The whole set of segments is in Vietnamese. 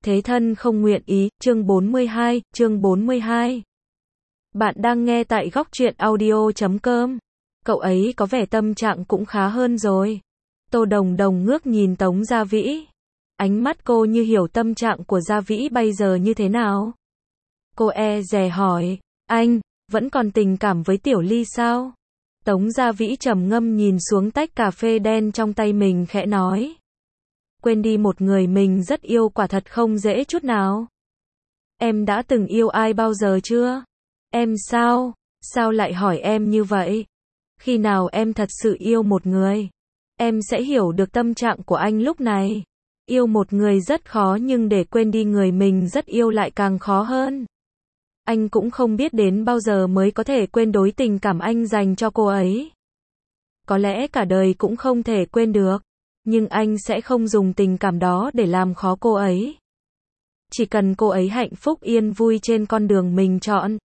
Thế thân không nguyện ý, chương 42. Bạn đang nghe tại góc truyện audio.com. Cậu ấy có vẻ tâm trạng cũng khá hơn rồi. Tô Đồng Đồng ngước nhìn Tống Gia Vĩ. Ánh mắt cô như hiểu tâm trạng của Gia Vĩ bây giờ như thế nào. Cô e dè hỏi, anh, vẫn còn tình cảm với Tiểu Ly sao? Tống Gia Vĩ trầm ngâm nhìn xuống tách cà phê đen trong tay mình khẽ nói. Quên đi một người mình rất yêu quả thật không dễ chút nào. Em đã từng yêu ai bao giờ chưa? Em sao? Sao lại hỏi em như vậy? Khi nào em thật sự yêu một người, em sẽ hiểu được tâm trạng của anh lúc này. Yêu một người rất khó nhưng để quên đi người mình rất yêu lại càng khó hơn. Anh cũng không biết đến bao giờ mới có thể quên đối tình cảm anh dành cho cô ấy. Có lẽ cả đời cũng không thể quên được. Nhưng anh sẽ không dùng tình cảm đó để làm khó cô ấy. Chỉ cần cô ấy hạnh phúc yên vui trên con đường mình chọn.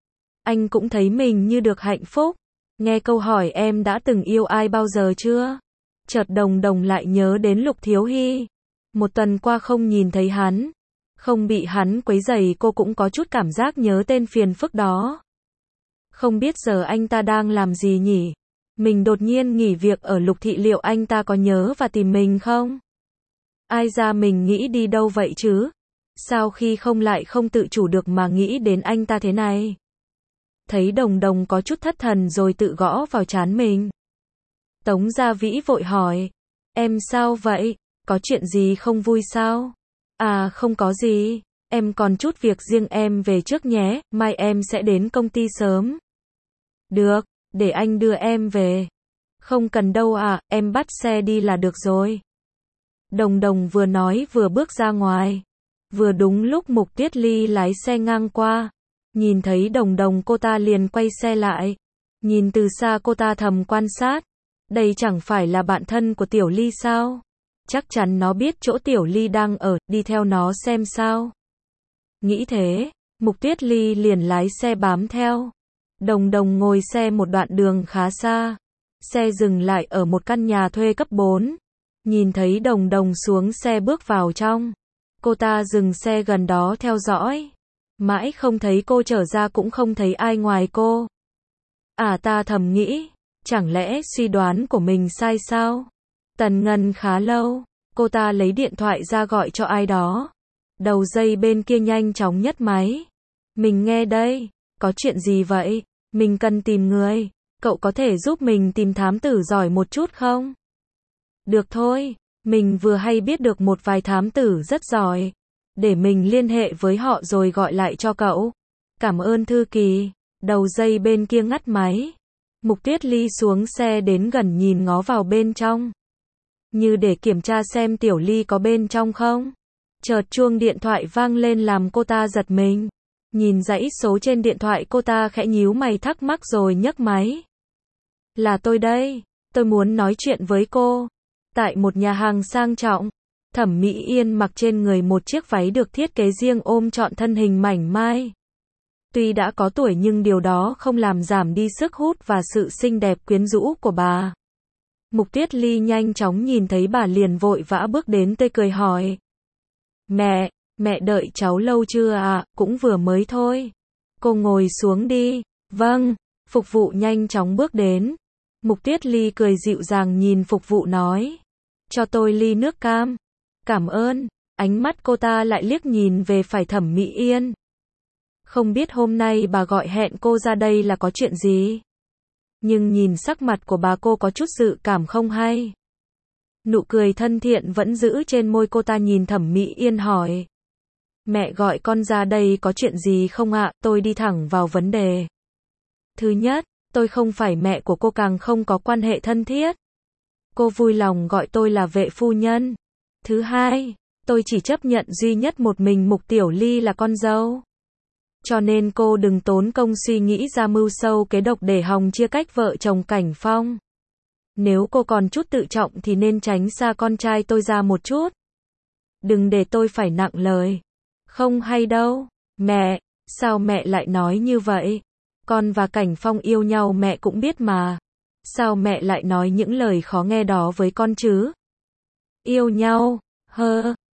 Anh cũng thấy mình như được hạnh phúc. Nghe câu hỏi em đã từng yêu ai bao giờ chưa? Chợt Đồng Đồng lại nhớ đến Lục Thiếu Hy. Một tuần qua không nhìn thấy hắn. Không bị hắn quấy rầy cô cũng có chút cảm giác nhớ tên phiền phức đó. Không biết giờ anh ta đang làm gì nhỉ? Mình đột nhiên nghỉ việc ở Lục Thị liệu anh ta có nhớ và tìm mình không? Ai ra mình nghĩ đi đâu vậy chứ? Sao khi không lại không tự chủ được mà nghĩ đến anh ta thế này? Thấy Đồng Đồng có chút thất thần rồi tự gõ vào trán mình. Tống Gia Vĩ vội hỏi. Em sao vậy? Có chuyện gì không vui sao? À không có gì. Em còn chút việc riêng em về trước nhé, mai em sẽ đến công ty sớm. Được. Để anh đưa em về. Không cần đâu à, em bắt xe đi là được rồi. Đồng Đồng vừa nói vừa bước ra ngoài. Vừa đúng lúc Mục Tuyết Ly lái xe ngang qua. Nhìn thấy Đồng Đồng cô ta liền quay xe lại. Nhìn từ xa cô ta thầm quan sát. Đây chẳng phải là bạn thân của Tiểu Ly sao? Chắc chắn nó biết chỗ Tiểu Ly đang ở, đi theo nó xem sao. Nghĩ thế, Mục Tuyết Ly liền lái xe bám theo. Đồng Đồng ngồi xe một đoạn đường khá xa. Xe dừng lại ở một căn nhà thuê cấp 4. Nhìn thấy Đồng Đồng xuống xe bước vào trong. Cô ta dừng xe gần đó theo dõi. Mãi không thấy cô trở ra cũng không thấy ai ngoài cô. À ta thầm nghĩ. Chẳng lẽ suy đoán của mình sai sao? Tần ngần khá lâu. Cô ta lấy điện thoại ra gọi cho ai đó. Đầu dây bên kia nhanh chóng nhấc máy. Mình nghe đây. Có chuyện gì vậy? Mình cần tìm người. Cậu có thể giúp mình tìm thám tử giỏi một chút không? Được thôi. Mình vừa hay biết được một vài thám tử rất giỏi. Để mình liên hệ với họ rồi gọi lại cho cậu. Cảm ơn thư ký. Đầu dây bên kia ngắt máy. Mục Tuyết Ly xuống xe đến gần nhìn ngó vào bên trong. Như để kiểm tra xem Tiểu Ly có bên trong không. Chợt chuông điện thoại vang lên làm cô ta giật mình. Nhìn dãy số trên điện thoại cô ta khẽ nhíu mày thắc mắc rồi nhấc máy. Là tôi đây, tôi muốn nói chuyện với cô. Tại một nhà hàng sang trọng, Thẩm Mỹ Yên mặc trên người một chiếc váy được thiết kế riêng ôm trọn thân hình mảnh mai. Tuy đã có tuổi nhưng điều đó không làm giảm đi sức hút và sự xinh đẹp quyến rũ của bà. Mục Tuyết Ly nhanh chóng nhìn thấy bà liền vội vã bước đến tươi cười hỏi. Mẹ đợi cháu lâu chưa ạ? Cũng vừa mới thôi. Cô ngồi xuống đi. Vâng. Phục vụ nhanh chóng bước đến. Mục Tuyết Ly cười dịu dàng nhìn phục vụ nói. Cho tôi ly nước cam. Cảm ơn. Ánh mắt cô ta lại liếc nhìn về phải Thẩm Mỹ Yên. Không biết hôm nay bà gọi hẹn cô ra đây là có chuyện gì? Nhưng nhìn sắc mặt của bà cô có chút dự cảm không hay. Nụ cười thân thiện vẫn giữ trên môi cô ta nhìn Thẩm Mỹ Yên hỏi. Mẹ gọi con ra đây có chuyện gì không ạ? Tôi đi thẳng vào vấn đề. Thứ nhất, tôi không phải mẹ của cô càng không có quan hệ thân thiết. Cô vui lòng gọi tôi là vệ phu nhân. Thứ hai, tôi chỉ chấp nhận duy nhất một mình Mục Tiểu Ly là con dâu. Cho nên cô đừng tốn công suy nghĩ ra mưu sâu kế độc để hòng chia cách vợ chồng Cảnh Phong. Nếu cô còn chút tự trọng thì nên tránh xa con trai tôi ra một chút. Đừng để tôi phải nặng lời. Không hay đâu. Mẹ, sao mẹ lại nói như vậy? Con và Cảnh Phong yêu nhau mẹ cũng biết mà. Sao mẹ lại nói những lời khó nghe đó với con chứ? Yêu nhau?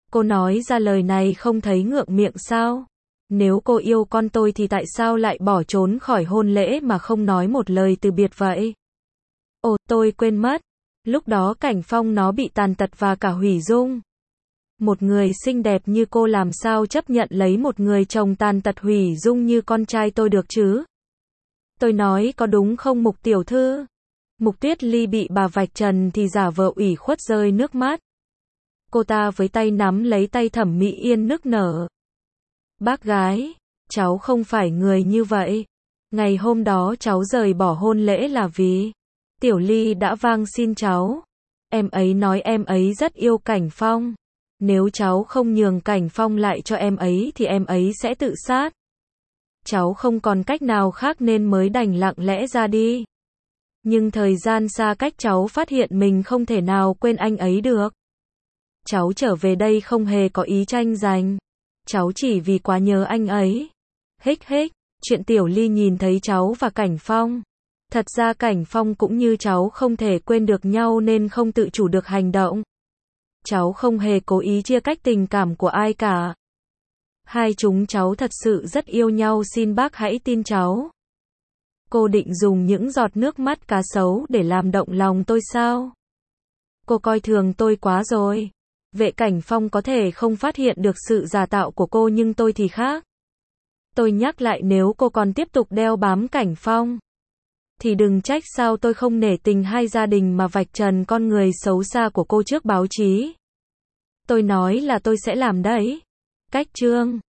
Cô nói ra lời này không thấy ngượng miệng sao? Nếu cô yêu con tôi thì tại sao lại bỏ trốn khỏi hôn lễ mà không nói một lời từ biệt vậy? Ồ, tôi quên mất. Lúc đó Cảnh Phong nó bị tàn tật và cả hủy dung. Một người xinh đẹp như cô làm sao chấp nhận lấy một người chồng tàn tật hủy dung như con trai tôi được chứ? Tôi nói có đúng không Mục tiểu thư? Mục Tuyết Ly bị bà vạch trần thì giả vờ ủy khuất rơi nước mắt. Cô ta với tay nắm lấy tay Thẩm Mỹ Yên nức nở. Bác gái, cháu không phải người như vậy. Ngày hôm đó cháu rời bỏ hôn lễ là vì Tiểu Ly đã van xin cháu. Em ấy nói em ấy rất yêu Cảnh Phong. Nếu cháu không nhường Cảnh Phong lại cho em ấy thì em ấy sẽ tự sát. Cháu không còn cách nào khác nên mới đành lặng lẽ ra đi. Nhưng thời gian xa cách cháu phát hiện mình không thể nào quên anh ấy được. Cháu trở về đây không hề có ý tranh giành. Cháu chỉ vì quá nhớ anh ấy. Hích hích, chuyện Tiểu Ly nhìn thấy cháu và Cảnh Phong. Thật ra Cảnh Phong cũng như cháu không thể quên được nhau nên không tự chủ được hành động. Cháu không hề cố ý chia cách tình cảm của ai cả. Hai chúng cháu thật sự rất yêu nhau, xin bác hãy tin cháu. Cô định dùng những giọt nước mắt cá sấu để làm động lòng tôi sao? Cô coi thường tôi quá rồi. Vệ Cảnh Phong có thể không phát hiện được sự giả tạo của cô nhưng tôi thì khác. Tôi nhắc lại nếu cô còn tiếp tục đeo bám Cảnh Phong thì đừng trách sao tôi không nể tình hai gia đình mà vạch trần con người xấu xa của cô trước báo chí. Tôi nói là tôi sẽ làm đấy. Cách chương